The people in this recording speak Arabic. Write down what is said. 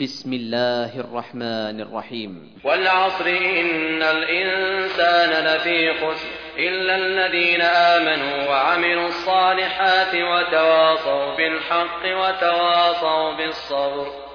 بسم الله الرحمن الرحيم. والعصر إن الإنسان لفي خسر إلا الذين آمنوا وعملوا الصالحات وتواصوا بالحق وتواصوا بالصبر.